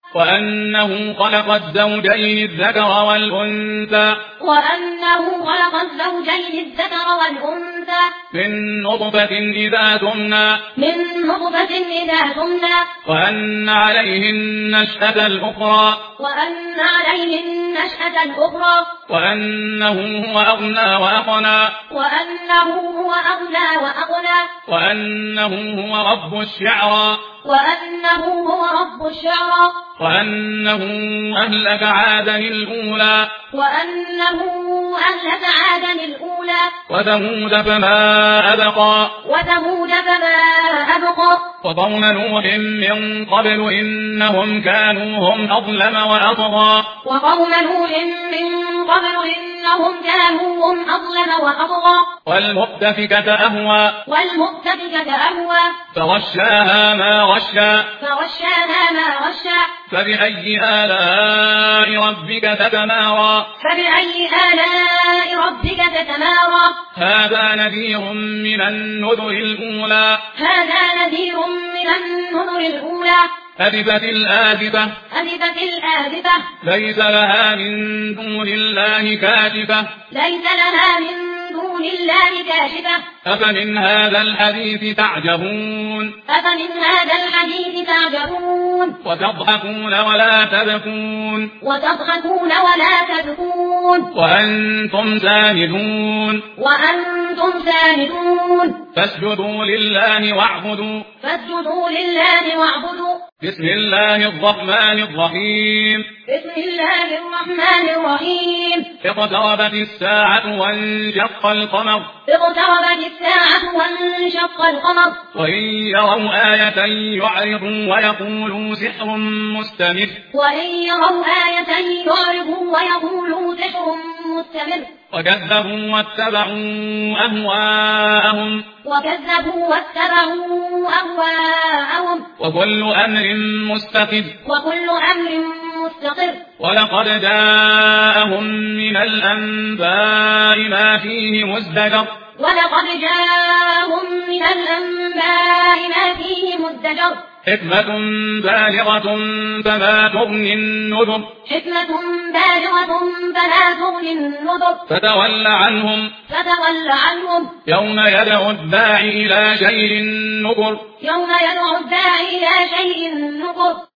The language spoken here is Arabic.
وأنه خلق الزوجين الذكر والأنثى من نطفة إذا تمنى وأن عليه النشأة الأخرى وأنه هو أغنى وأقنى وأنه هو رب الشعرى وأنه أهلك عادا الأولى وثمود فما أبقى وقوم نوح من قبل إنهم كانوا هم أظلم وأطغى والمؤتفكة أهوى فغشاها ما غشى فبأي آلاء ربك تتمارى هذا نذير من النذر الأولى أزفت الآزفة ليس لها من دون الله كاشفة أفمن هذا الحديث تعجبون وتضحكون ولا تبكون وأنتم سامدون فاسجدوا لله واعبدوا بسم الله الرحمن الرحيم اقتربت الساعة وانشق القمر وإن يروا آية يعرضوا ويقولوا سحر مستمر وكذبوا واتبعوا أهواءهم وكل أمر مستقر ولقد جاءهم من الأنباء ما فيه مزدجر حكمة بالغة فما تغني النذر فتول عنهم يوم يدعو الداعي إلى شيء نكر